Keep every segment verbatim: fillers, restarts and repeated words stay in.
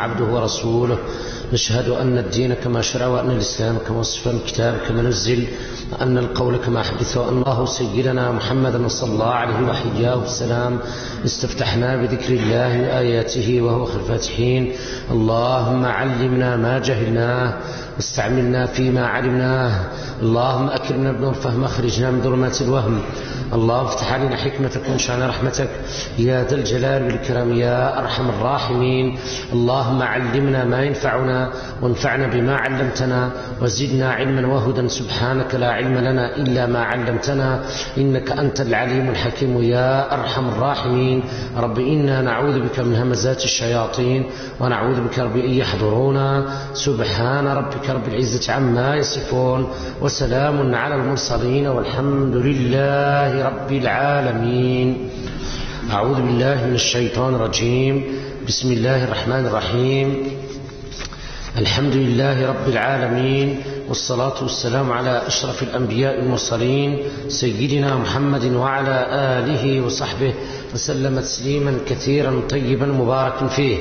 عبده ورسوله. نشهد أن الدين كما شرع، وأن الإسلام كما وصف، وأن الكتاب كما نزل، وأن القول كما حدث، وأن الله سيدنا محمدا صلى الله عليه وحياه السلام استفتحنا بذكر الله وآياته وهو خير الفاتحين. اللهم علمنا ما جهلناه واستعملنا فيما علمناه. اللهم أكرمنا بنور فهم، أخرجنا من ظلمات الوهم. اللهم افتح علينا حكمتك وانشأنا رحمتك يا ذا الجلال والإكرام يا أرحم الراحمين. اللهم علمنا ما ينفعنا وانفعنا بما علمتنا وزدنا علما وهدى. سبحانك لا علم لنا إلا ما علمتنا إنك أنت العليم الحكيم يا أرحم الراحمين. رب إنا نعوذ بك من همزات الشياطين ونعوذ بك رب أن يحضرونا. سبحان ربك رب العزة عما يصفون وسلام على المرسلين والحمد لله رب العالمين. أعوذ بالله من الشيطان الرجيم. بسم الله الرحمن الرحيم. الحمد لله رب العالمين، والصلاة والسلام على أشرف الأنبياء المرسلين سيدنا محمد وعلى آله وصحبه وسلم تسليما كثيرا طيبا مباركا فيه.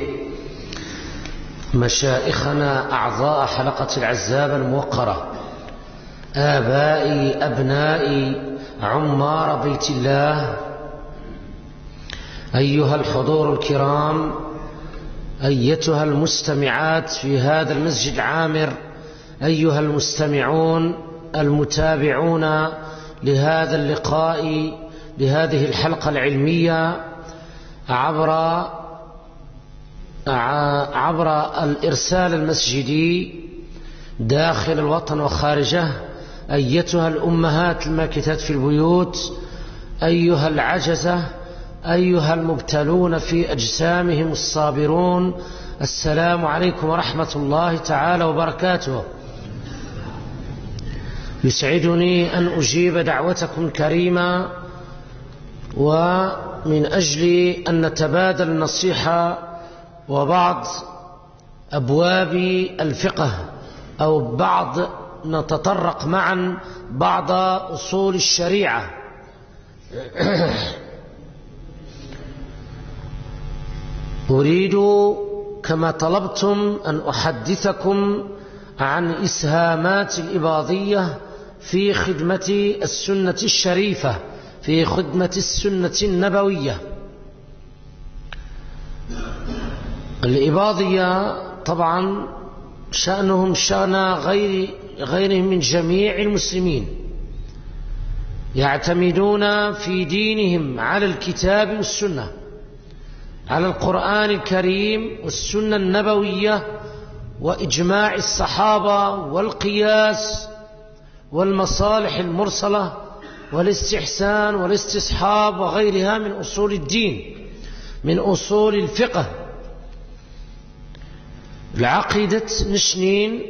مشائخنا أعضاء حلقة العزاب الموقرة، آبائي أبنائي عمار بيت الله، أيها الحضور الكرام، أيتها المستمعات في هذا المسجد العامر، أيها المستمعون المتابعون لهذا اللقاء، لهذه الحلقة العلمية عبر عبر الإرسال المسجدي داخل الوطن وخارجه، أيتها الأمهات الماكثات في البيوت، أيها العجزة، أيها المبتلون في أجسامهم الصابرون، السلام عليكم ورحمة الله تعالى وبركاته. يسعدني أن أجيب دعوتكم الكريمة، ومن أجل أن نتبادل النصيحة وبعض أبواب الفقه أو بعض نتطرق معا بعض أصول الشريعة. أريد كما طلبتم أن أحدثكم عن إسهامات الإباضية في خدمة السنة الشريفة، في خدمة السنة النبوية. الإباضية طبعا شأنهم شأن غير غيرهم من جميع المسلمين، يعتمدون في دينهم على الكتاب والسنة، على القرآن الكريم والسنة النبوية وإجماع الصحابة والقياس والمصالح المرسلة والاستحسان والاستصحاب وغيرها من أصول الدين، من أصول الفقه. العقيدة نشنين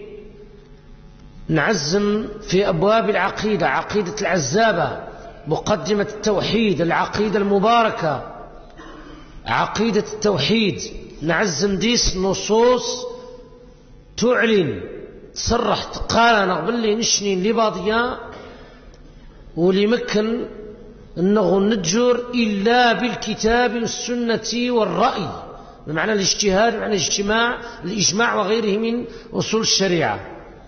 نعزم في أبواب العقيدة، عقيدة العزابة، مقدمة التوحيد، العقيدة المباركة، عقيدة التوحيد، نعزم ديس نصوص تعلن تصرح تقال قبل لي نشنين لباضيا ولي مكن أنه نجر إلا بالكتاب والسنة والرأي، بمعنى الاجتهاد، بمعنى الاجتماع، الإجماع وغيره من أصول الشريعة.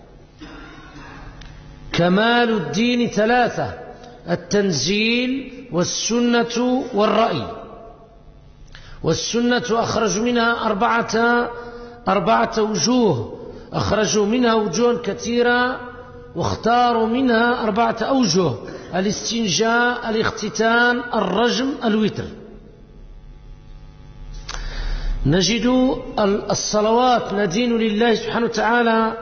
كمال الدين ثلاثة: التنزيل والسنة والرأي. والسنة أخرجوا منها أربعة أربعة وجوه، أخرجوا منها وجوه كثيرة واختاروا منها أربعة أوجه: الاستنجاء، الاختتان، الرجم، الوتر. نجد الصلوات ندين لله سبحانه وتعالى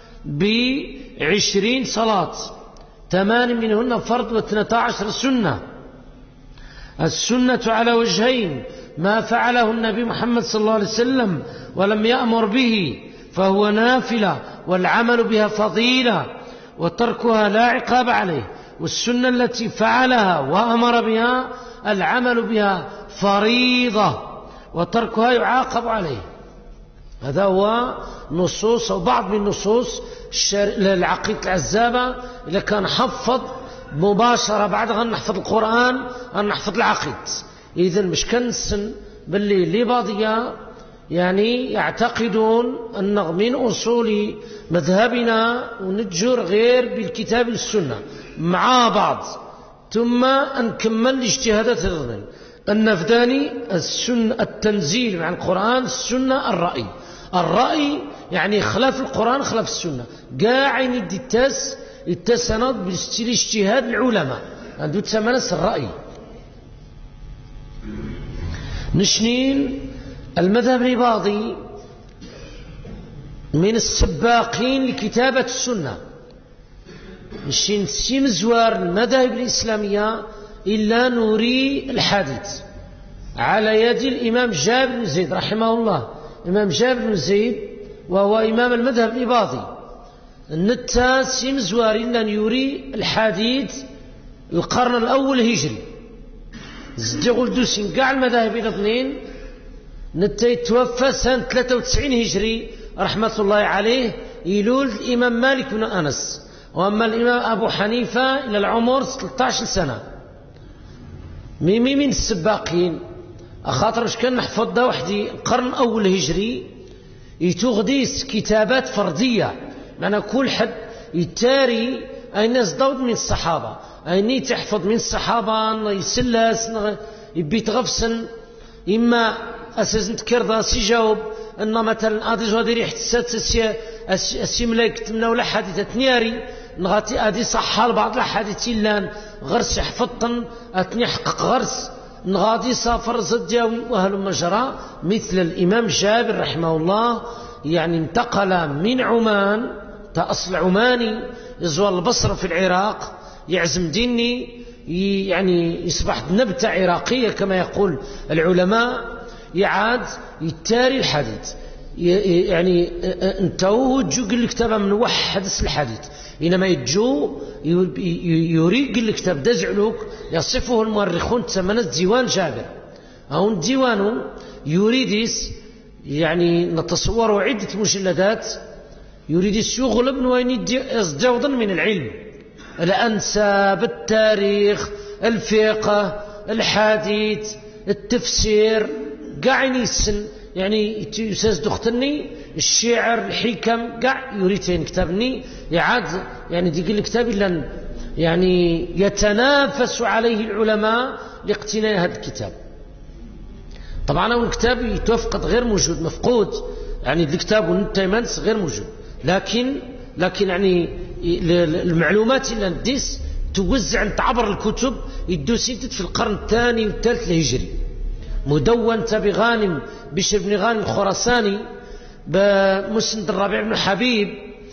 بعشرين صلاة، ثمان منهن فرض واثنتا عشر سنة. السنة على وجهين: ما فعله النبي محمد صلى الله عليه وسلم ولم يأمر به فهو نافلة والعمل بها فضيلة وتركها لا عقاب عليه، والسنة التي فعلها وأمر بها العمل بها فريضة وتركها يعاقب عليه. هذا هو نصوص أو بعض من نصوص العقيدة العزابة. إذا كان حفظ مباشرة بعد أن نحفظ القرآن أن نحفظ العقيدة، إذن مش كنسن باللي لباضية يعني يعتقدون أن من أصول مذهبنا ونتجر غير بالكتاب والسنة مع بعض، ثم نكمل الاجتهادات الغنين النفداني السنة التنزيل مع القرآن، السنة الرأي. الرأي يعني خلاف القرآن خلاف السنة، قاعين يدي التاس التسند بالاجتهاد العلماء عنده تسمنس الرأي. نشنين المذهب الإباضي من السباقين لكتابة السنة، نشين سيم زوار المذاهب الإسلامية إلا نوري الحديث على يد الإمام جابر بن زيد رحمه الله. الإمام جابر بن زيد وهو إمام المذهب الإباضي النتا سيم زوار إلا نوري الحديث القرن الأول هجري زدي قلدوسين قاع المذاهب إلى اثنين. نتا يتوفى سنة ثلاثة وتسعين هجري رحمة الله عليه، يلول الإمام مالك بن أنس. وأما الإمام أبو حنيفة إلى العمر ثلاثة عشر سنة. ميمي من السباقين أخاطر مش كان نحفظ ده وحدي القرن الأول هجري يتغديس كتابات فردية، معنى كل حد يتاري أي ناس ضود من الصحابة، أي تحفظ من الصحابة يسلس يبي تغفسن، إما أساس نتكرر سيجاوب أن مثلا أدي زوادي ريحة السادسة السيملاك تمنا ولا حديثة تنياري نغاتي أدي صحال بعض الحديث لان غرس حفظتن أتني حقق غرس نغادي سافر زدياوي وهل مجرى. مثل الإمام جابر رحمه الله يعني انتقل من عمان تأصل عماني يزوال البصرة في العراق، يعزم ديني يعني يصبح نبتة عراقية كما يقول العلماء، يعاد يتاري الحديث يعني انتو جو قل الكتاب من وحد الحديث، إنما يجو يريد قل الكتاب دزعلوك يصفه المؤرخون تسمى ديوان جابر أو ديوانه يريدس يعني نتصور عدة مجلدات يريدس يغلب وين يزدوضا من العلم، الأنساب، التاريخ، الفقه، الحديث، التفسير، قاعين يسن يعني يساز دختني الشعر الحكم قاع يريدين كتابني يعاد يعني دي قل كتاب إلا يعني يتنافس عليه العلماء لاقتناء هذا الكتاب. طبعا هو الكتاب يتوفقد غير موجود مفقود، يعني الكتاب والنتيمانس غير موجود، لكن لكن يعني المعلومات اللي نديس توزع تعبر الكتب يدوسيتت في القرن الثاني والثالث الهجري. مدون تبي غانم بشر بن غانم الخراساني بمسند الربيع بن حبيب،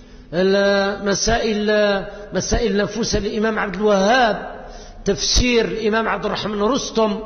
مسائل مسائل نفوس الإمام عبد الوهاب، تفسير الإمام عبد الرحمن رستم،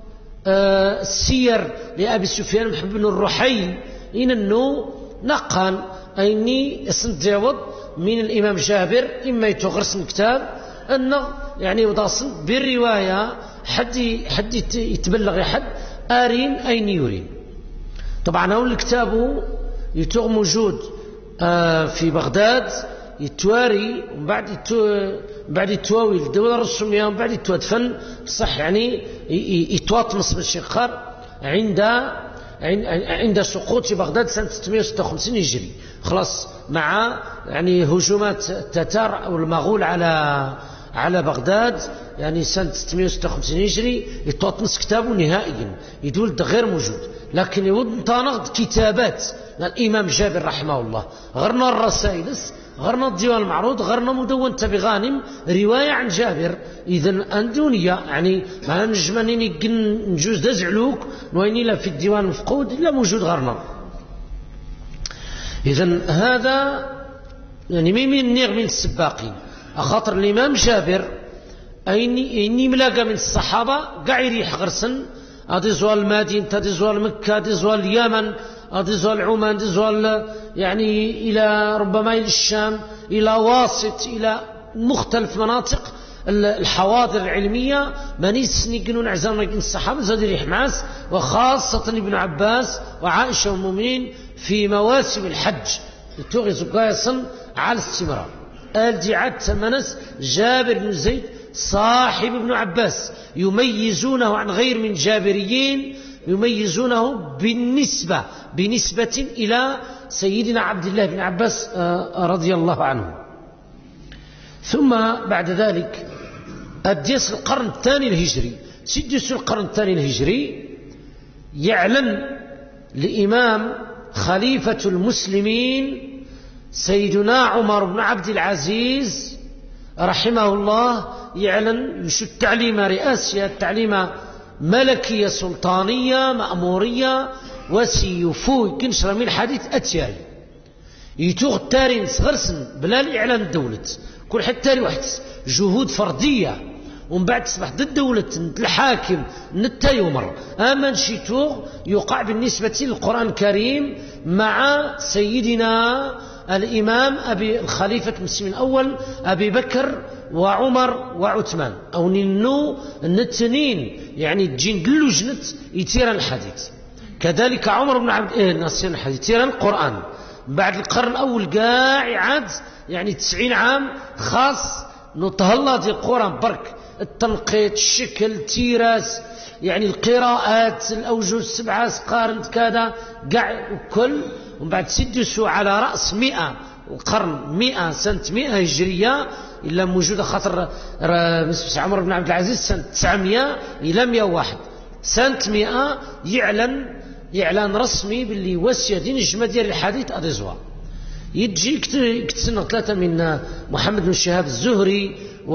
السير لأبي سفيان محمد بن الرحيل، إن النو نقان أيني يصنت من الإمام جابر إما يتغرس الكتاب أنه يعني وضاصن بالرواية حد حد يتبلغ حد آرين أين يرين. طبعا هو الكتاب يتوغ موجود في بغداد يتواري ومن بعد يتو بعد يتواوي الدولة الرسومية ومن بعد يتوادفن صح يعني يتواطمس بالشقار عند عند سقوط بغداد سنة ستمائة وستة وخمسين هجري، خلاص مع يعني هجومات التتار أو المغول على على بغداد يعني سنة ستمائة وستة وخمسين هجري يتوطمس كتابه نهائيا يدول غير موجود. لكن يود تنقد كتابات الإمام جابر رحمه الله، غرنا الرسائل، غرنا الديوان المعروض، غرنا مدون تبي غانم رواية عن جابر. إذن أندونية يعني ما نجمنيني نجوز دزعلوك ويني لا في الديوان مفقود إلا موجود غرنا. إذن هذا يعني مين نيغ من السباقين أخاطر الإمام جابر أيني إني ملاقى من الصحابة قاع يريح غرسن، هذه زوال المدينة، هذه زوال مكة، هذه زوال اليمن، هذه زوال عمان، هذه زوال يعني إلى ربما إلى الشام، إلى واسط، إلى مختلف مناطق الحواضر العلمية. مانيس نيقنون عزام من الصحابة زاد يريح معاس، وخاصة ابن عباس وعائشة والمؤمنين في مواسم الحج يتوغز قايصا على الاستمرار. الجعاد تمنس جابر بن زيد صاحب ابن عباس يميزونه عن غير من جابريين يميزونه بالنسبة بنسبة إلى سيدنا عبد الله بن عباس رضي الله عنه. ثم بعد ذلك أديس القرن الثاني الهجري سدس القرن الثاني الهجري يعلن لإمام خليفة المسلمين سيدنا عمر بن عبد العزيز رحمه الله يعلن يشد تعليم رئاسية تعليم ملكية سلطانية مأمورية وسيفوي كنشر من حديث أتياري يتوغ التارين صغرسن بلا الإعلان الدولة كل حتى واحد جهود فردية ومن بعد تصبح ضد دولة الحاكم نتا يمر أما نشيتوغ يقع بالنسبة للقرآن الكريم مع سيدنا الإمام أبي الخليفة المسلمين الأول أبي بكر وعمر وعثمان أو ننو النتنين يعني تجين قلو جنت يتيران الحديث كذلك عمر بن عبد إيه ناسين الحديث يتيران القرآن بعد القرن الأول قاع عاد يعني تسعين عام خاص نطهلا دي القرآن برك التنقيط الشكل تيراس يعني القراءات الأوجه السبعة قارنت كذا قاع وكل ومن بعد سدسوا على رأس مئة وقرن مئة سنة مئة هجرية إلا موجودة خاطر عمر بن عبد العزيز سنة تسعمائة إلى مئة وواحد سنة مئة يعلن إعلان رسمي باللي وسيا دين الجمع ديال الحديث أدزوا يجي كتسنة ثلاثة من محمد بن شهاب الزهري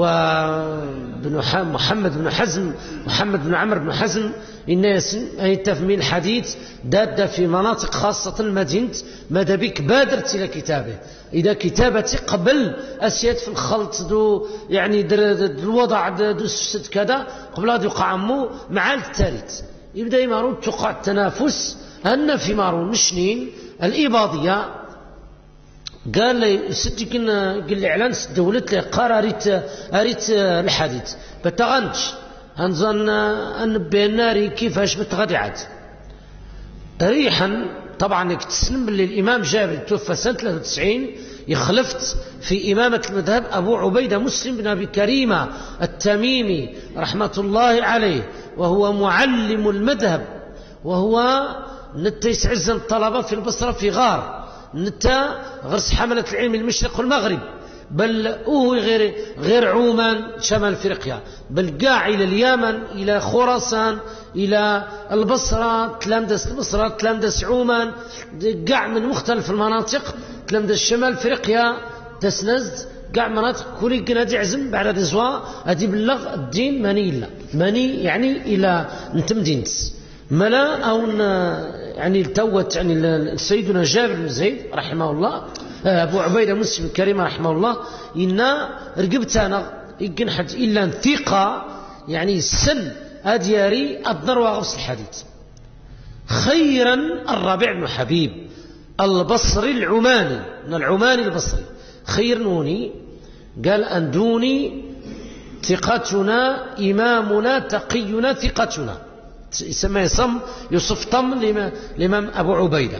ومحمد بن حزم محمد بن عمرو بن حزم الناس يتفهمين الحديث داد في مناطق خاصة المدينة ماذا بك بادرت إلى كتابه إذا كتابتي قبل أسياد في الخلط دو يعني در در الوضع دو ست كذا قبل هذا يقع عمو مع الثالث يبدأ يمارون توقع التنافس أن في مارون مشنين الإباضية قال لي ستي كنا قال لي إعلان الدولة لي قار أريت أريت الحديث بتغنش هنظن أن بيناري كيفاش بتغدي عاد ريحا طبعا تسلم باللي الإمام جابر توفى سنة ثلاثة وتسعين يخلفت في إمامة المذهب أبو عبيدة مسلم بن أبي كريمة التميمي رحمة الله عليه وهو معلم المذهب وهو نتا يسعز الطلبة في البصرة في غار نتا غرس حملة العلم المشرق والمغرب بل هو غير غير عمان شمال افريقيا بل قاع الى اليمن الى خراسان الى البصره تلامدس البصره تلامدس عمان قاع من مختلف المناطق تلامدس شمال افريقيا تسنز قاع مناطق كل قنادي عزم بعد هذه زوا هذه بلغ الدين ماني الا ماني يعني الى انت مدينتس ملا او يعني التوت يعني سيدنا جابر بن زيد رحمه الله أبو عبيدة مسلم الكريم رحمه الله إن رقبتنا يقنحت إلا ثقة يعني السن أدياري الضر وغفص الحديث خيرا الربيع بن حبيب البصري العماني من العماني البصري خير نوني قال أندوني ثقتنا إمامنا تقينا ثقتنا يسمى يصم يوصف طم الإمام أبو عبيدة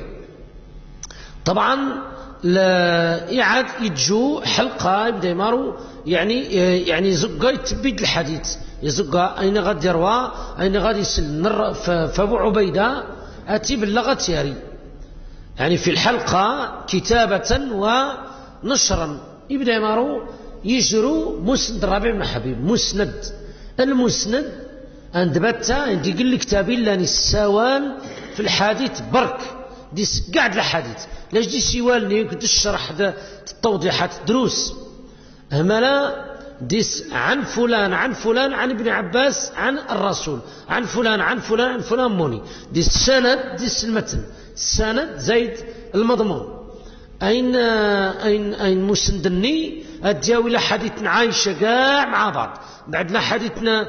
طبعا لا إعاد يتجو حلقة يبدأ يمارو يعني يعني زقا يتبيد الحديث يزقا أين غاد يروى أين غاد يسل فأبو عبيدة أتي باللغة ياري يعني في الحلقة كتابة ونشرا يبدأ يمارو يجروا مسند الربيع بن حبيب مسند المسند عند بتا عندي يقول لك كتابين لاني السوال في الحديث برك ديس قاعد الحديث لاش دي سيوالني كنت الشرح التوضيحات الدروس هملا ديس عن فلان عن فلان عن ابن عباس عن الرسول عن فلان عن فلان عن فلان موني ديس سند ديس المتن السند زيد المضمون أين أين أين مسندني أدياوي لحديثنا عايشة قاع مع بعض بعد لحديثنا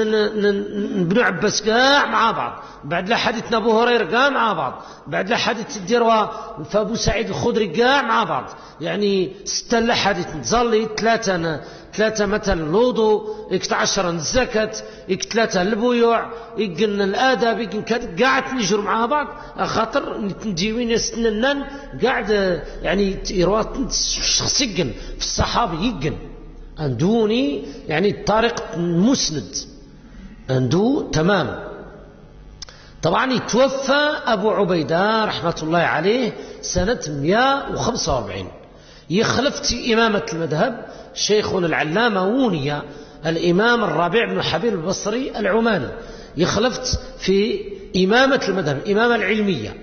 ابن عباس قاع مع بعض بعد لحديثنا أبو هريرة قاع مع بعض بعد لحديث الدروة فأبو سعيد الخدري قاع مع بعض يعني ستة لحديث نتظلي ثلاثة ثلاثة مثلا الوضوء إكت عشرة الزكاة إكت ثلاثة البيوع إكن الآداب إكن كذا قاعد نجروا مع بعض خاطر نديوين يستنن قاعد يعني يروات شخص يجن في الصحابة يجن أندوني يعني الطريق مسند أندو تمام طبعا يتوفى أبو عبيدة رحمة الله عليه سنة مئة وخمسة وأربعين. يخلف في إمامة المذهب شيخنا العلامة ونية الإمام الربيع بن حبيب البصري العماني، يخلفت في إمامة المذهب إمامة العلمية.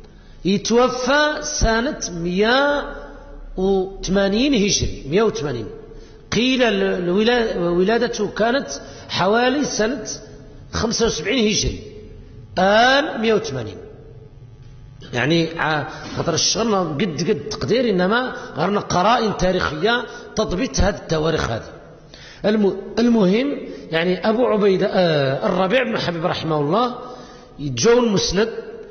يتوفى سنة مئة وثمانين هجري، مئة وثمانين. قيل ولادته كانت حوالي سنة خمسة وسبعين هجري، آل مئة وثمانين. يعني خاطر الشغل قد قد تقدير، إنما غيرنا قرائن تاريخية تضبط هذه التواريخ هذه. المهم يعني أبو عبيدة آه الربيع بن حبيب رحمه الله يتجو المسند،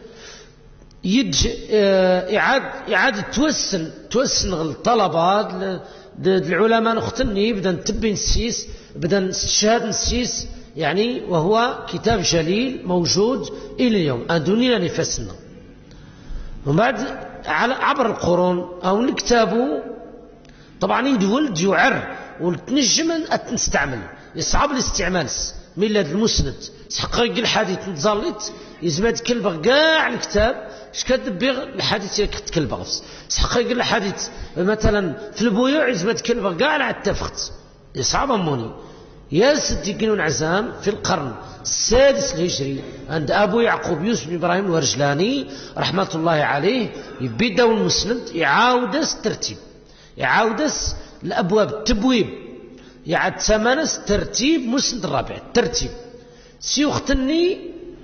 يج آه إعادة إعادة توسن توسن الطلبات العلماء نختني بدأ نتبي نسيس بدأ نستشهد نسيس يعني، وهو كتاب جليل موجود إلى اليوم أدوني نفسنا. ومن بعد على عبر القرون أو نكتابه طبعا يدولد يعر ونتنجم نستعمل، يصعب الاستعمال ميلاد المسند تحقق الحديث نتزلط يزمد كلبغ كاع الكتاب اش كتبغ الحديث كتكلبغ تحقق الحديث مثلا في البيوع يزمد كلبغ كاع على التفخت يصعب اموني. يا سيدي كنون عزام في القرن السادس الهجري عند أبو يعقوب يوسف بن إبراهيم الورجلاني رحمة الله عليه يبدأ المسند يعاود الترتيب، يعاود الأبواب التبويب، يعد ثمانس ترتيب مسند الرابع الترتيب سيختني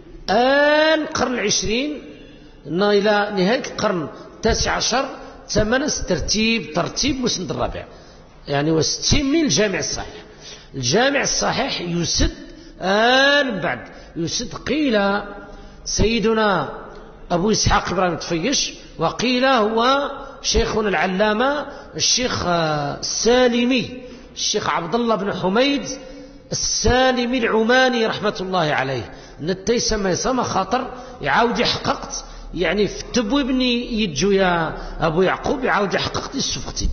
القرن العشرين إلى نهاية القرن التاسع عشر ثمانس ترتيب ترتيب مسند الرابع يعني وستين من الجامع الصحيح. الجامع الصحيح يسد آل بعد يسد قيل سيدنا أبو إسحاق إبراهيم الطفيش، وقيل هو شيخنا العلامة الشيخ السالمي الشيخ عبد الله بن حميد السالمي العماني رحمة الله عليه. نتي سما يسمى خاطر يعاود يحققت يعني في التبويبني يجو يا أبو يعقوب يعاود يحققت السفقتي.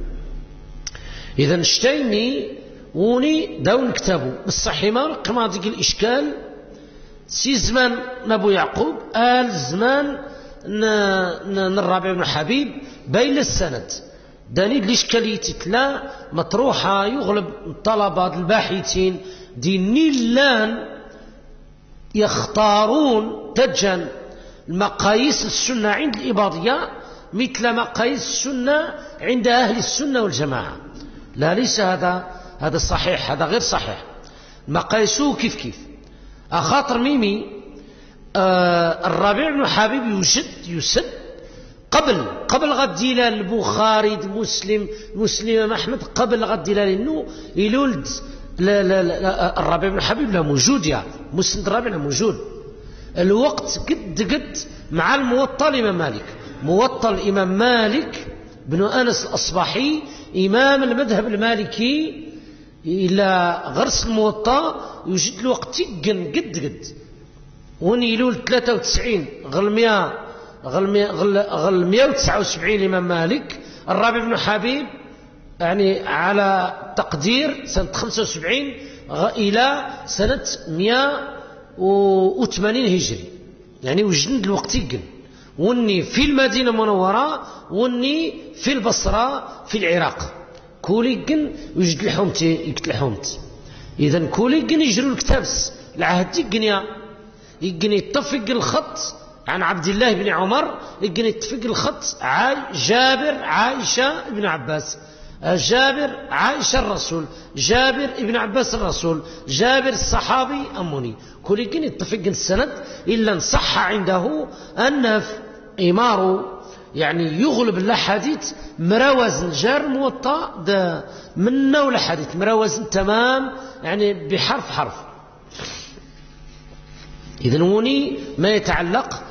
إذا اشتيني وني داون كتابه بالصحيمة قماضيك الإشكال سي زمان أبو يعقوب آل زمان الرابع بن حبيب بين السند داني الإشكالية تتلا مطروحة يغلب الطلبة الباحثين دي نيلان يختارون تجن المقاييس السنة عند الإباضية مثل مقاييس السنة عند أهل السنة والجماعة. لا ليس هذا هذا صحيح، هذا غير صحيح. مقايسه كيف كيف أخاطر ميمي آه الربيع بن حبيب يشد يسد قبل قبل غد دلال البخاري مسلم مسلم أحمد قبل غد دلال إنه يلولد لا لا لا الربيع بن حبيب لا موجود يا مسند الربيع لا موجود. الوقت قد قد مع الموطأ الإمام مالك، موطأ الإمام مالك بن أنس الأصبحي إمام المذهب المالكي إلى غرس الموطأ يوجد الوقت يقن قد قد ونيلول ثلاثة وتسعين غل مئة غل مئة وتسعة وسبعين الإمام مالك. الرابع بن حبيب يعني على تقدير سنة خمسة وسبعين إلى سنة مئة وثمانين هجري يعني وجد الوقت يقن. وني في المدينة المنورة وني في البصرة في العراق كوليقن يوجد الحومت يقتل الحومت. إذن كوليقن يجروا الكتابس العهد يقن يا يقن يتفق الخط عن عبد الله بن عمر يقن يتفق الخط عاي جابر عائشة ابن عباس جابر عائشة الرسول جابر ابن عباس الرسول جابر الصحابي أموني كوليقن يتفق السند إلا نصح عنده أن إماره يعني يغلب الحديث مروزن جار موطأ ده منه ولا حديث مروزن تمام يعني بحرف حرف. إذن هوني ما يتعلق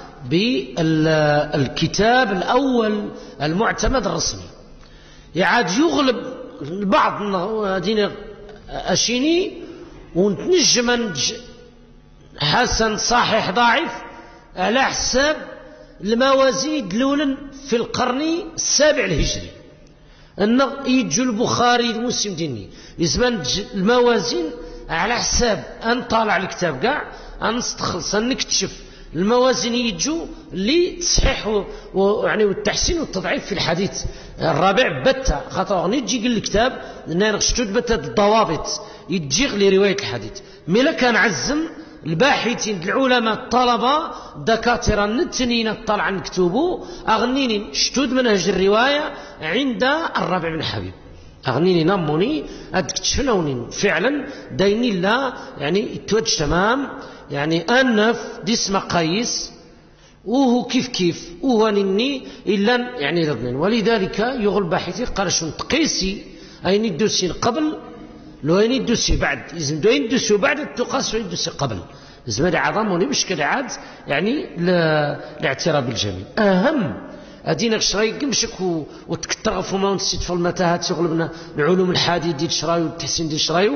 بالكتاب الأول المعتمد الرسمي يعاد يغلب البعض دين أشيني ونتنجم حسن صحيح ضعيف على حساب الموازين دلولا في القرن السابع الهجري أن يجوا البخاري المسلم ديني يزمان الموازين على حساب أن طالع الكتاب كاع أن نستخلص أن نكتشف الموازين يجوا لتصحيح ويعني والتحسين والتضعيف في الحديث. الرابع بتة خاطر غني تجي قال الكتاب نشتو بتة الضوابط يجي لرواية الحديث. ملا كان عزم الباحثين العلماء الطلبة دكاترة نتنين الطلع نكتبوا أغنيني شتود منهج الرواية عند الرابع بن حبيب أغنيني نموني أدكتشفنوني فعلا دايني لا يعني التوجه تمام يعني أنف ديس مقاييس وهو كيف كيف وهو نني إلا يعني رضنين. ولذلك يغل باحثي قال شو تقيسي أين الدوسين قبل لو أين الدوسي بعد إذن دوين الدوسي بعد تقاس وين الدوسي قبل زمان عظموني بشكل عاد يعني الاعتراف بالجميع أهم أدينا شراي قمشك وتكترف وما ونسيت في المتاهات يغلبنا العلوم الحديث ديال شراي والتحسين ديال شراي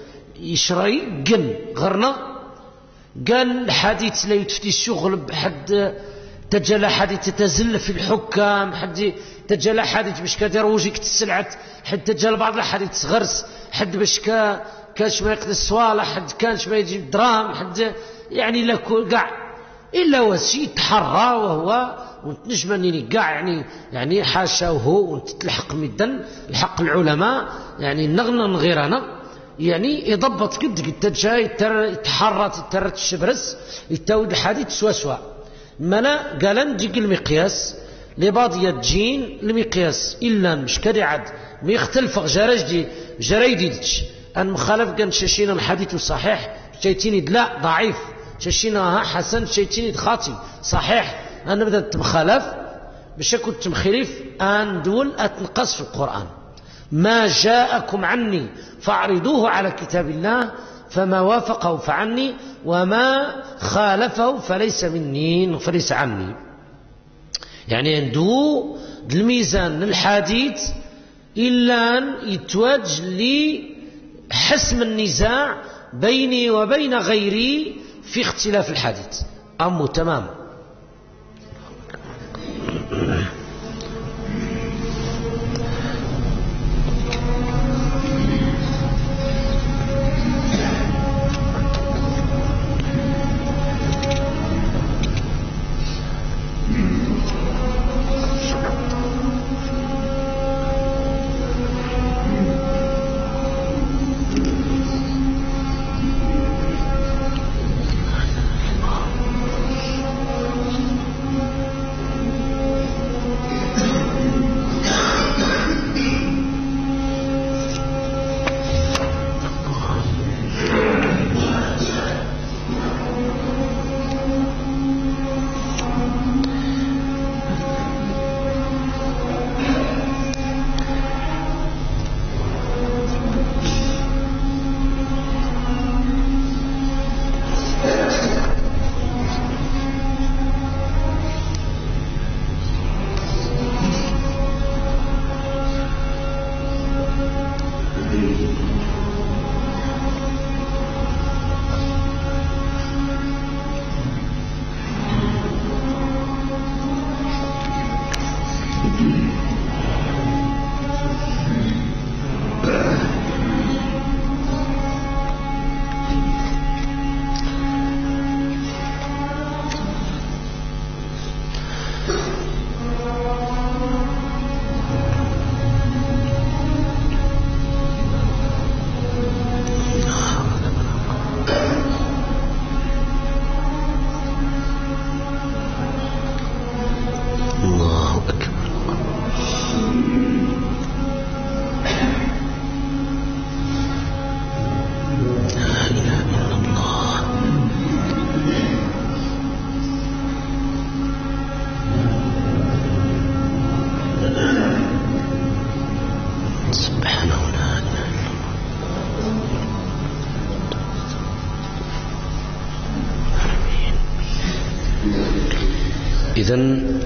يشراي قن غرنا قال الحديث لا يتفتش يغلب حد تجلى حديث تتزل في الحكام حد تجلى حديث باش كدير وجهك تسلعت حد تجلى بعض الحديث غرس حد باش كا كانش ما يقضي الصوالح حد كانش ما يجيب دراهم حد يعني لا كاع الا وسي تحرى وهو ونتنجمني كاع يعني يعني حاشا وهو ونتلحق مدن الحق العلماء يعني نغنى غير انا يعني يضبط قد قد جاي تحرى تترت الشبرس يتاود الحديث سوا سوا ملا قال نجيك المقياس لباضية جين المقياس إلا مش كدي عد ميختلف جرجدي جريديدش أن مخالف كان شاشينا الحديث صحيح شيتيني لا ضعيف شاشينا حسن شيتيني خاطي صحيح أنا بدأت مخالف باش كنت مخالف أن دول أتنقص في القرآن ما جاءكم عني فاعرضوه على كتاب الله فما وافقه فعني وما خالفه فليس مني فليس عني. يعني عنده الميزان الحديث إلا أن يتوجه لحسم النزاع بيني وبين غيري في اختلاف الحديث أمو تمام. إذن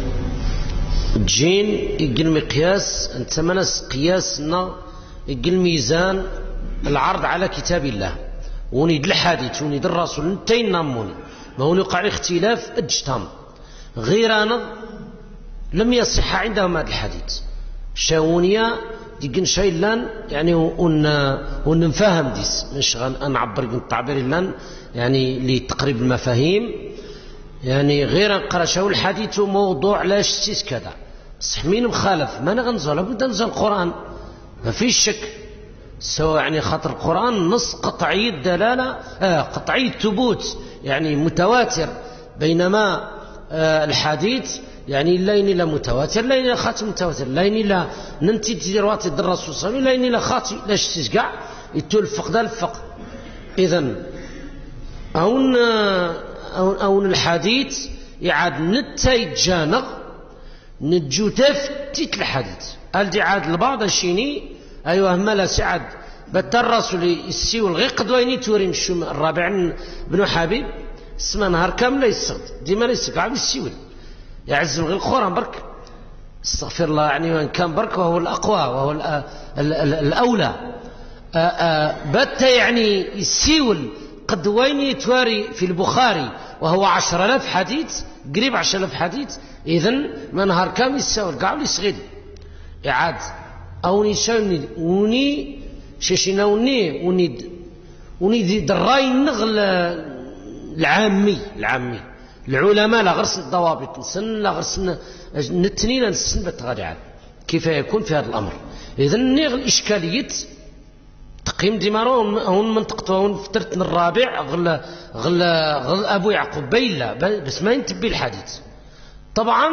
جين يقل مقياس أنت منس قياسنا يقل ميزان العرض على كتاب الله ونيد الحديث ونيد الرسول نتين ناموني ما هو يقع اختلاف اجتام غير أنا لم يصح عندهم هذا الحديث شاونيا يقن شيء لان يعني ونفهم ديس مش نعبر بالتعبير لان يعني لتقريب المفاهيم يعني غير قرشه الحديث موضوع لا شتيت كذا صح مين مخالف ما نغنزل لابد ننزل القرآن ما فيش شك سواء يعني خاطر القرآن نص قطعي الدلالة آه قطعي الثبوت يعني متواتر بينما آه الحديث يعني لاين لا متواتر لاين لا خاطي متواتر لاين لا ننتي تدير واتي الرسول صلى الله عليه وسلم لاين لا خاطي لا شتيت كاع يتولفق دا الفق إذن أون أون أون الحديث يعاد نتا يتجانغ نتجو تفتيت الحديث الدي عاد البعض شيني أيوه ملا سعد بترسل يسيو الغي قدويني تورين الشم الرابع بن حبيب اسمه نهار كامل يسقط ديما يسقط عم يسيول يعز الغي القرآن برك استغفر الله يعني وان كان برك وهو الأقوى وهو الأولى بت يعني يسيول قدويني تواري في البخاري وهو عشر آلاف حديث قريب عشر آلاف حديث إذن ما نهار كامل يساول قاعد يسغد إعاد أوني شاوني وني شاشينا وني وني وني دراي النغل العامي العامي العلماء لا غرس الضوابط نسن لا غرس نتنين نسن بتغادي عاد كيف يكون في هذا الأمر إذن نغل إشكالية تقييم ديمارون هون منطقته هون فترة الرابع غل غل غل أبو يعقوب بيلا بس ما ينتبه الحديث طبعا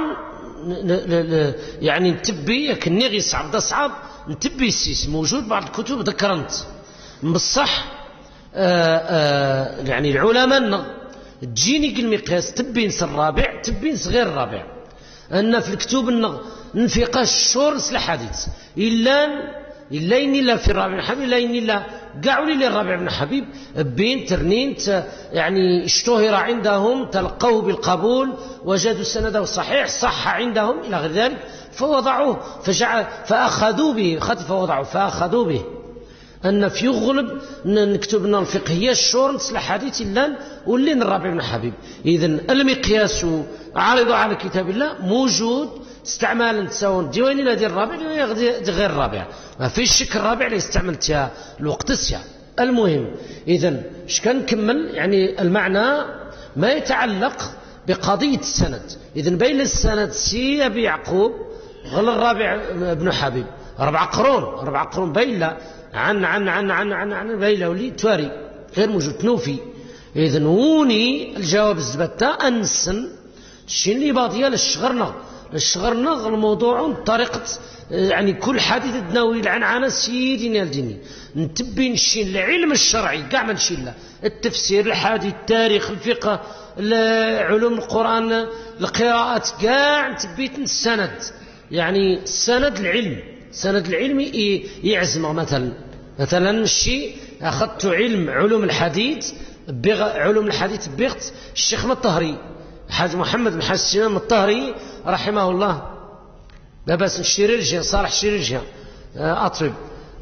يعني نتبي كني غي صعب ده صعب نتبي السيس موجود بعض الكتب ذكرنت بالصح آآ آآ يعني العلماء تجيني المقياس تبينس الرابع تبينس غير الرابع أن في الكتب نفقاش الشورس الحديث إلا إلا إني لا في الرابع بن حبيب إلا إني لا قاعوا لي الرابع بن حبيب بين ترنين يعني اشتهر عندهم تلقوه بالقبول وجدوا سنده صحيح صح عندهم إلى غير ذلك فوضعوه فجعل فأخذوا به خط فوضعوه فأخذوا به أن في يغلب نكتب لنا الفقهية الشورنس الحديث إلا واللي الرابع بن حبيب إذن المقياس عارض على كتاب الله موجود استعمالا تساون ديواني لا ديال الرابع غير الرابع ما فيش شك الرابع اللي استعملتها الوقت السيا المهم إذن اش كنكمل يعني المعنى ما يتعلق بقضية السند إذن بين السند سي أبي يعقوب غل الرابع بن حبيب أربع قرون أربع قرون بيلا عن عن عن عن عن عن بيلا ولي تواري غير موجود تنوفي إذن هوني الجواب الزبتة أنسن الشيء اللي باضيه للشغرنا الشغرنا الموضوع طريقة يعني كل حديث تناوي العنعنة سيدنا الديني نتبين الشيء العلم الشرعي قاع ما نشيل له التفسير الحديث التاريخ الفقه علوم القرآن القراءات قاع نتبيت السند يعني سند العلم سند العلم يعزم مثلا مثلا الشيء أخذت علم علوم الحديث بغ علوم الحديث بغت الشيخ الطهري حاج محمد بن حسين الطهري رحمه الله لا بس الشيرجي صالح الشيرجي أطرب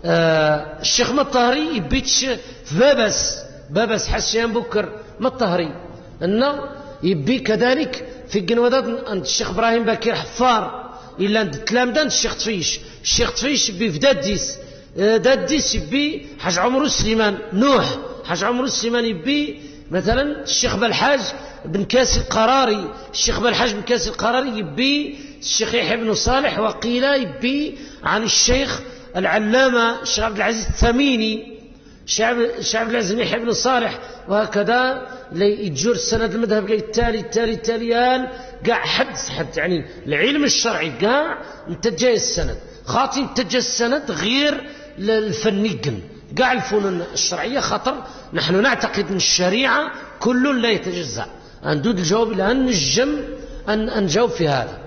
الشيخ الطهري يبيتش في بابس بابس حسين بكر الطهري أنه يبي كذلك في الجنودات عند الشيخ إبراهيم بكير حفار إلا عند التلامذة الشيخ طفيش الشيخ طفيش يبي في داديس داديس يبي حاج عمرو السليمان نوح حاج عمرو السليمان يبي مثلا الشيخ بالحاج بن كاسي القراري الشيخ بالحاج بن كاسي القراري يبي الشيخ يحيى بن صالح وقيل يبي عن الشيخ العلامة الشيخ عبد العزيز الثميني الشيخ عبد العزيز يحيى بن صالح وهكذا يتجور السند المذهب التالي التالي التاليان قاع حد حد يعني العلم الشرعي قاع انتجى السند خاطي انتجى السند غير الفنيقن قاع الفنون الشرعية خطر نحن نعتقد أن الشريعة كل لا يتجزأ أندود الجواب لأن نجم أن نجاوب في هذا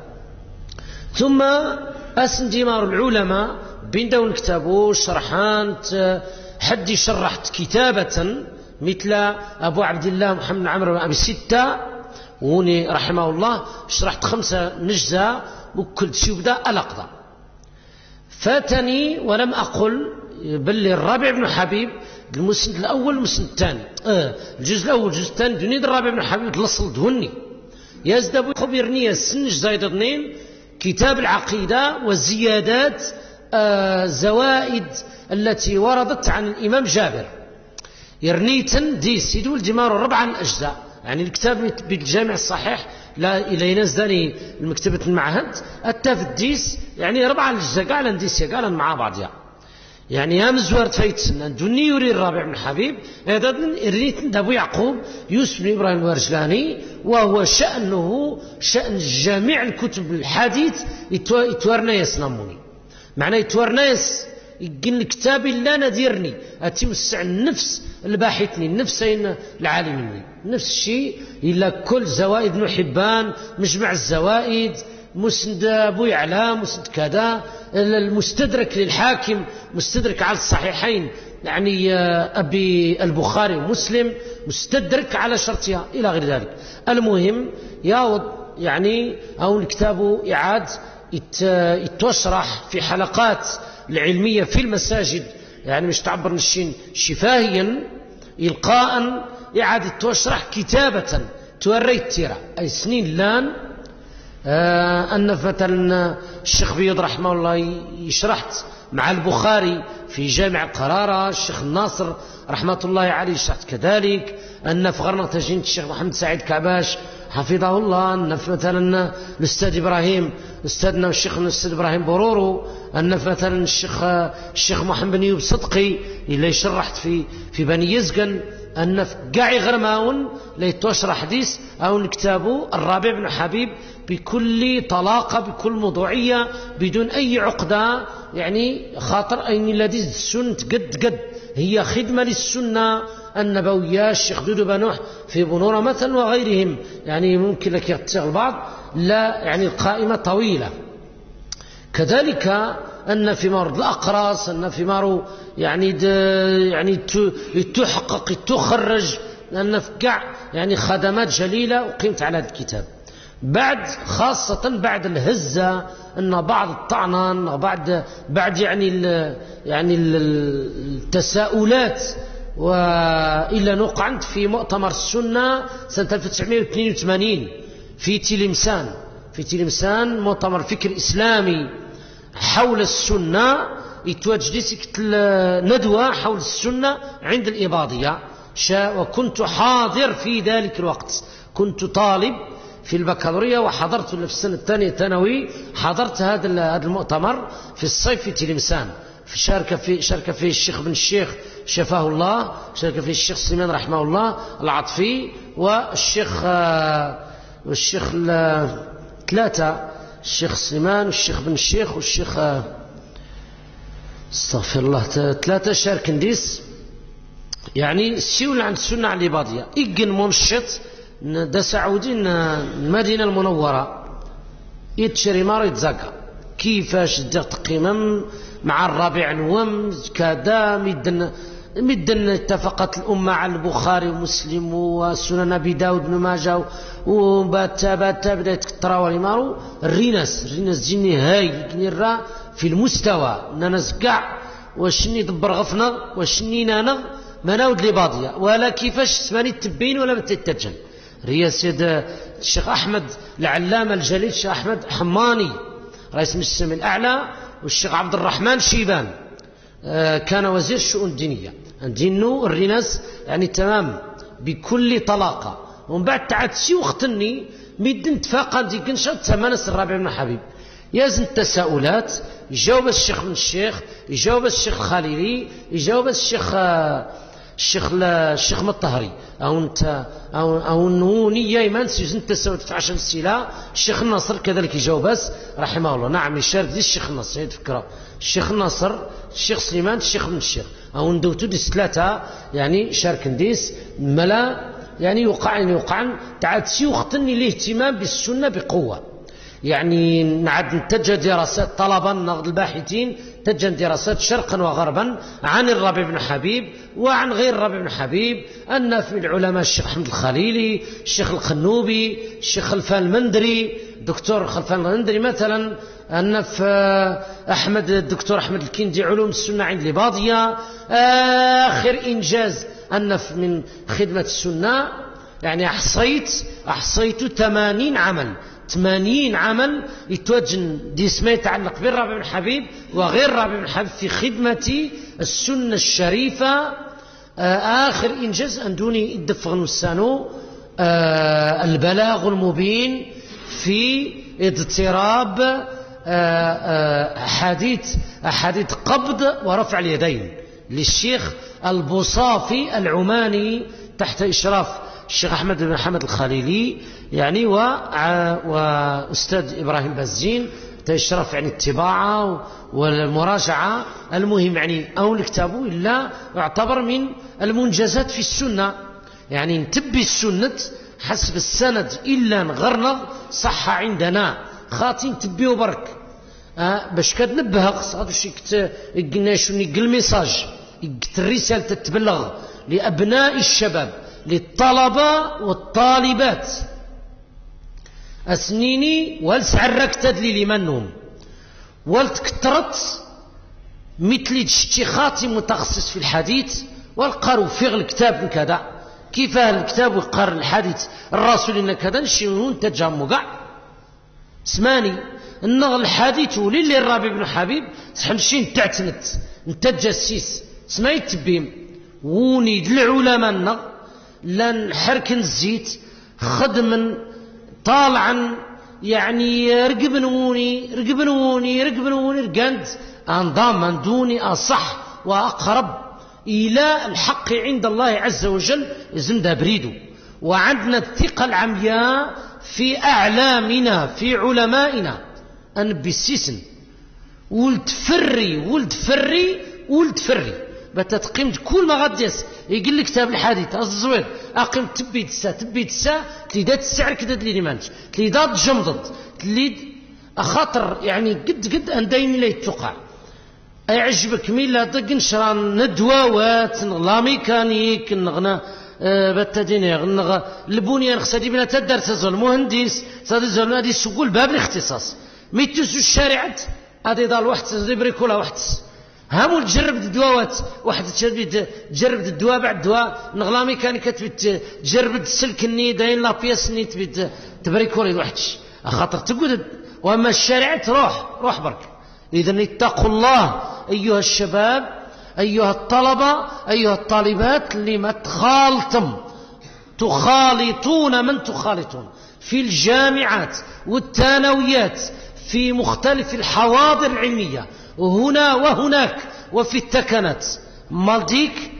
ثم أسن دمار العلماء بين دون كتابه شرحان حد شرحت كتابة مثل أبو عبد الله محمد عمرو بن أبي ستة وني رحمه الله شرحت خمسة نجزة وكل شيء بدأ ألقضى فاتني ولم أقل بل الرابع بن حبيب المسند الأول المسند الثاني آه الجزء الأول الجزء الثاني دوني الرابع بن حبيب تلصل دهني يزدب خبرني السنج زايد اثنين كتاب العقيدة والزيادات آه زوائد التي وردت عن الإمام جابر يرنيتن دي سيدو الجمار ربعا أجزاء يعني الكتاب بالجامع الصحيح لا إلى ينزلني المكتبة المعهد التاف الديس يعني ربع الجزء قال نديس قال مع بعضها يعني يا مزوار فايتسنا دوني يوري الرابع بن حبيب هذا ريت أبو يعقوب يوسف بن إبراهيم الورجلاني وهو شأنه شأن جميع الكتب الحديث يتورنا يسنموني معناه يتورنا يس يقول الكتاب لا نديرني أتوسع النفس الباحثني النفس العالمني نفس الشيء إلا كل زوائد ابن حبان مجمع الزوائد مسند أبو يعلى مسند كذا المستدرك للحاكم مستدرك على الصحيحين يعني أبي البخاري ومسلم مستدرك على شرطها إلى غير ذلك. المهم يا يعني أو الكتاب إعاد يتشرح في حلقات العلمية في المساجد يعني مش تعبر نشين شفاهيا إلقاء إعادة تشرح كتابة توريت تيرا أي سنين لان آه أن مثلا الشيخ بيض رحمه الله يشرحت مع البخاري في جامع القرارة الشيخ الناصر رحمة الله عليه شرحت كذلك أن في غرناطة جنت الشيخ محمد سعيد كعباش حفظه الله أن مثلا الأستاذ إبراهيم أستاذنا الشيخ الأستاذ إبراهيم برورو أن مثلا الشيخ الشيخ محمد بن يوب صدقي اللي شرحت في في بني يزقن أن في قاعي غرماون ليتوشرح حديث أو كتابه الرابع بن حبيب بكل طلاقة بكل موضوعية بدون أي عقدة يعني خاطر أين الذي السنة قد قد هي خدمة للسنة النبوية الشيخ دودو بنوح في بنورة مثلا وغيرهم يعني ممكن لك يغتسل البعض لا يعني القائمة طويلة. كذلك أن في مرض الأقراص أن في مرض يعني يعني تحقق تخرج أن في قاع يعني خدمات جليلة وقيمت على هذا الكتاب بعد خاصة بعد الهزة أن بعض الطعنان وبعد بعد يعني ال يعني التساؤلات وإلا نقعد في مؤتمر السنة سنة ألف وتسعمائة واثنين وثمانين في تلمسان في تلمسان مؤتمر فكر إسلامي حول السنة يتواجد ندوة حول السنة عند الإباضية وكنت حاضر في ذلك الوقت كنت طالب في البكالوريا وحضرت في السنة الثانية ثانوي حضرت هذا المؤتمر في الصيف في تلمسان في شارك في شارك فيه الشيخ بن الشيخ شفاه الله شارك فيه الشيخ سليمان رحمه الله العطفي والشيخ والشيخ ثلاثة الشيخ سليمان والشيخ بن الشيخ والشيخ استغفر الله ثلاثة شارك نديس يعني السيول عند السنة على الإباضية إجن منشط دا سعودين المدينة المنورة يتشري مار يتزاقى كيفاش دير تقييما مع الرابع نوم كذا مدن مدن اتفقت الأمة على البخاري ومسلم وسنن أبي داود بن ماجه وباتا باتا بدأت تراوى مارو الريناس الريناس جيني هاي نرى في المستوى ننزقع وشني دبر غفنا وشني نانغ مناود لباضية ولا كيفاش ثمانية تبين ولا بتتجن رئاسة الشيخ أحمد العلامة الجليل الشيخ أحمد حماني رئيس المجلس الأعلى والشيخ عبد الرحمن شيبان آه كان وزير الشؤون الدينية دينو الرناس يعني تمام بكل طلاقة ومن بعد تعد سي وقتني ميدن تفاقا دي كنشط تمانس الرابع بن حبيب يازن التساؤلات يجاوب الشيخ من الشيخ يجاوب الشيخ الخليلي يجاوب الشيخ آه الشيخ الشيخ مطهري او انت او او نونيه ايمان سيزن تساوت في عشر السلا الشيخ الناصر كذلك يجاوب بس رحمه الله نعم يشارك دي الشيخ الناصر فكره الشيخ الناصر الشيخ سليمان الشيخ بن الشيخ او ندوتو دي ثلاثه يعني شارك نديس ملا يعني يوقع يوقع تعاد سي وقتني الاهتمام بالسنه بقوه يعني نعد نتجه دراسات طلبا نغض الباحثين تجه دراسات شرقا وغربا عن الربيع بن حبيب وعن غير الربيع بن حبيب أن في العلماء الشيخ أحمد الخليلي الشيخ القنوبي الشيخ خلفان المندري الدكتور خلفان المندري مثلا أن في أحمد الدكتور أحمد الكندي علوم السنة عند الإباضية آخر إنجاز أن من خدمة السنة يعني أحصيت أحصيت ثمانين عمل ثمانين عمل يتوجن دي اسمه يتعلق بالربيع بن حبيب وغير الربيع بن حبيب في خدمة السنة الشريفة آخر إنجاز أندوني الدفغ نسانو البلاغ المبين في اضطراب أحاديث أحاديث قبض ورفع اليدين للشيخ البوصافي العماني تحت إشراف الشيخ أحمد بن محمد الخليلي يعني وأستاذ إبراهيم بازين تحت إشراف يعني الطباعة والمراجعة. المهم يعني أول كتابه إلا يعتبر من المنجزات في السنة، يعني نتبي السنة حسب السند إلا نغرنغ صح عندنا خاطين تبيو برك أه باش كتنبه هذا الشيء قلنا شو نقل ميساج الرسالة تتبلغ لأبناء الشباب للطلبة والطالبات أسنيني والسعرك تدلي لمنهم والتكترت مثل تشتي خاتم متخصص في الحديث والقروا في الكتاب كذا كيف الكتاب وقر الحديث الرسول إن كذا نشيون تجمع اسماني النغ الحديث وللي الرابع بن حبيب سحنشين تعتنت نتجسيس سما يتبيم وني العلماء النغ لن حرك الزيت خدما طالعا يعني رقبنوني رقبنوني رقبنوني رقنت انضام من دوني اصح واقرب الى الحق عند الله عز وجل زمدا بريدو. وعندنا الثقة العمياء في أعلامنا في علمائنا أن بالسيسن ولد فري ولد فري ولد فري بتتقيم كل ما غديس يقول لك كتاب الحديث الزوير أقيم تبي تسا تبي تسا تليدات السعر كده اللي مانش تليدات جمضت تليد أخاطر يعني قد قد أندين لا يتوقع أيعجبك ميلا دق نشران ندواوات لا ميكانيك نغنى بتديني غنغ البنيان خصدي بنا تدرس زول مهندس صادي زول هذه سقول باب الاختصاص ميتوسو الشارعات هذه ضال واحد بريكولا واحد هامو تجرب الدواوات واحد تجرب الدواء بعد دواء نغلا ميكانيكا تجرب السلك الني داين لا بياس ني تبي تبريكولي وحدش خاطر تقول واما الشارعات روح روح برك. اذا اتقوا الله ايها الشباب أيها الطلبة أيها الطالبات لما تخالطم تخالطون من تخالطون في الجامعات والثانويات في مختلف الحواضر العلمية هنا وهناك وفي التكنات مالديك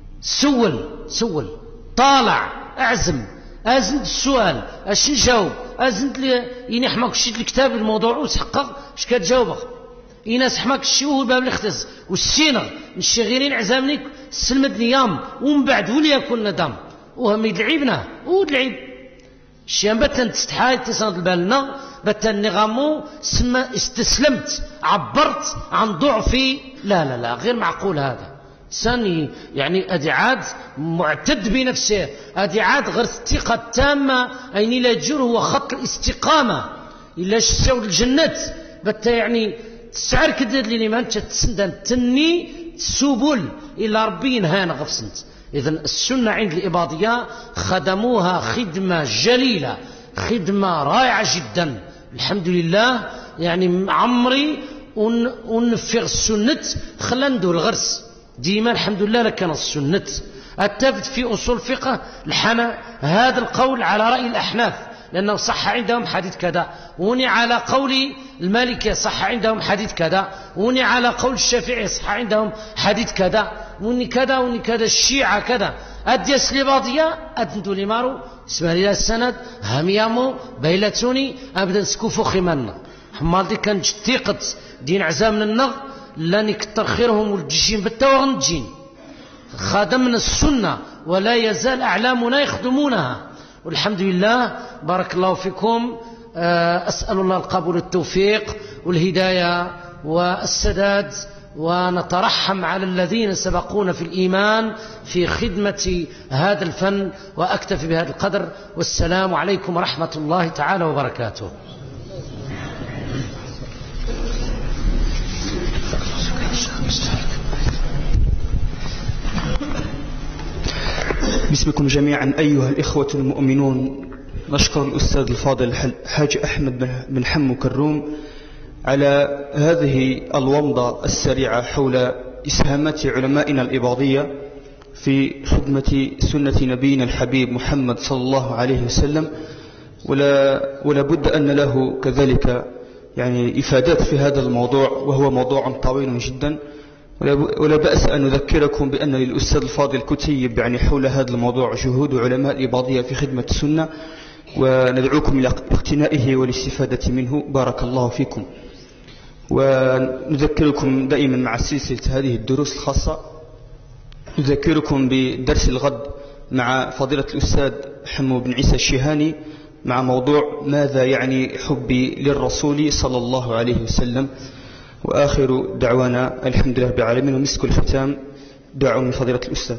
سول سول طالع أعزم أزند السؤال أش نجاوب أزند لي ينحمك شيت الكتاب الموضوع وتحقق اش كتجاوبه يناس حماك الشيوه باب الاختصاص والسينغ الشغيرين عزامنيك سلمت نيام ومن بعد ولي يكون ندم وهم يدلعيبنا ودلعيب الشيان بتن تستحاي تصاد البالنا بتن نغامو سما استسلمت عبرت عن ضعفي لا لا لا غير معقول هذا سني يعني ادي عاد معتد بنفسه ادي عاد غير الثقه التامه اين لا يجر هو خط الاستقامه الا شسوا الجنات بت يعني تسعر كده اللي ما انت تسندن تني سبل الى ربي ينهانا غفصنت. اذا السنه عند الاباضيه خدموها خدمه جليله خدمه رائعه جدا الحمد لله. يعني عمري ونفغ السنه خلا ندور الغرس ديما الحمد لله لكان السنه التفت في اصول فقه الحنا هذا القول على راي الاحناف لأنه صح عندهم حديث كذا وني على قول المالكية صح عندهم حديث كذا وني على قول الشافعي صح عندهم حديث كذا وني كذا وني كذا الشيعة كذا أديس لباضية أدنتو لمارو اسمه لله السند هميامو بيلتوني أبدا سكوفو خيمانا حمال دي كان ثقة دين عزام من النغ لن يكتر خيرهم والجيشين بالتوغن جين خادمنا السنة ولا يزال أعلامنا يخدمونها والحمد لله. بارك الله فيكم. أسأل الله القبول التوفيق والهداية والسداد ونترحم على الذين سبقونا في الإيمان في خدمة هذا الفن وأكتفي بهذا القدر والسلام عليكم ورحمة الله تعالى وبركاته. باسمكم جميعا أيها الإخوة المؤمنون نشكر الأستاذ الفاضل الحاج أحمد بن حمو كروم على هذه الومضة السريعة حول إسهامات علمائنا الإباضية في خدمة سنة نبينا الحبيب محمد صلى الله عليه وسلم، ولا, ولا بد أن له كذلك يعني إفادات في هذا الموضوع، وهو موضوع طويل جدا، ولا بأس أن نذكركم بأن للأستاذ الفاضل كتيب يعني حول هذا الموضوع جهود علماء الإباضية في خدمة السنة، وندعوكم إلى اقتنائه والاستفادة منه. بارك الله فيكم. ونذكركم دائما مع سلسلة هذه الدروس الخاصة، نذكركم بدرس الغد مع فضيلة الأستاذ حمو بن عيسى الشيهاني مع موضوع ماذا يعني حبي للرسول صلى الله عليه وسلم. وآخر دعوانا الحمد لله رب العالمين، ومسك الختام دعوة من فضيلة الأستاذ.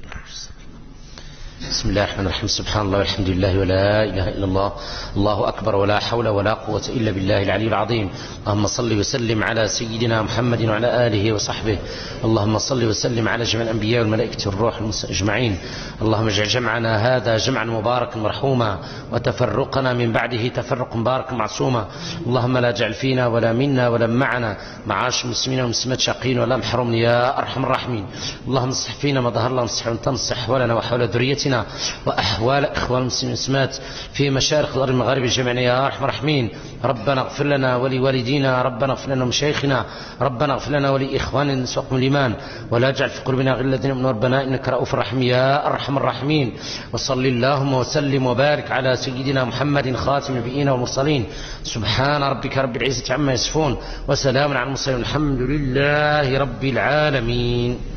بسم الله الرحمن الرحيم. سبحان الله والحمد لله ولا إله إلا الله، الله أكبر، ولا حول ولا قوة إلا بالله العلي العظيم. اللهم صل وسلم على سيدنا محمد وعلى آله وصحبه. اللهم صل وسلم على جميع الأنبياء والملائكة والروح أجمعين. اللهم اجعل جمعنا هذا جمعا مباركا مرحوما، وتفرقنا من بعده تفرقا مباركا معصوما. اللهم لا تجعل فينا ولا منا ولا معنا معاش المسلمين والمسلمات شاقين ولا محرومين يا أرحم الراحمين. اللهم اصلح فينا ما ظهر لنا، واصلح وتنصح ولنا وحول ذريتنا وأحوال إخوان المسلمين والمسلمات في مشارق الأرض المغاربة جميعا يا أرحم الراحمين. ربنا اغفر لنا ولوالدينا، ربنا اغفر لنا ومشايخنا، ربنا اغفر لنا ولإخواننا سواقم الإيمان، ولا اجعل في قلوبنا غل الذين آمنوا ربنا إنك رؤوف رحيم يا أرحم الراحمين. وصل اللهم وسلم وبارك على سيدنا محمد خاتم النبيين والمرسلين. سبحان ربك رب العزة عما يصفون، وسلام على المرسلين، الحمد لله رب العالمين.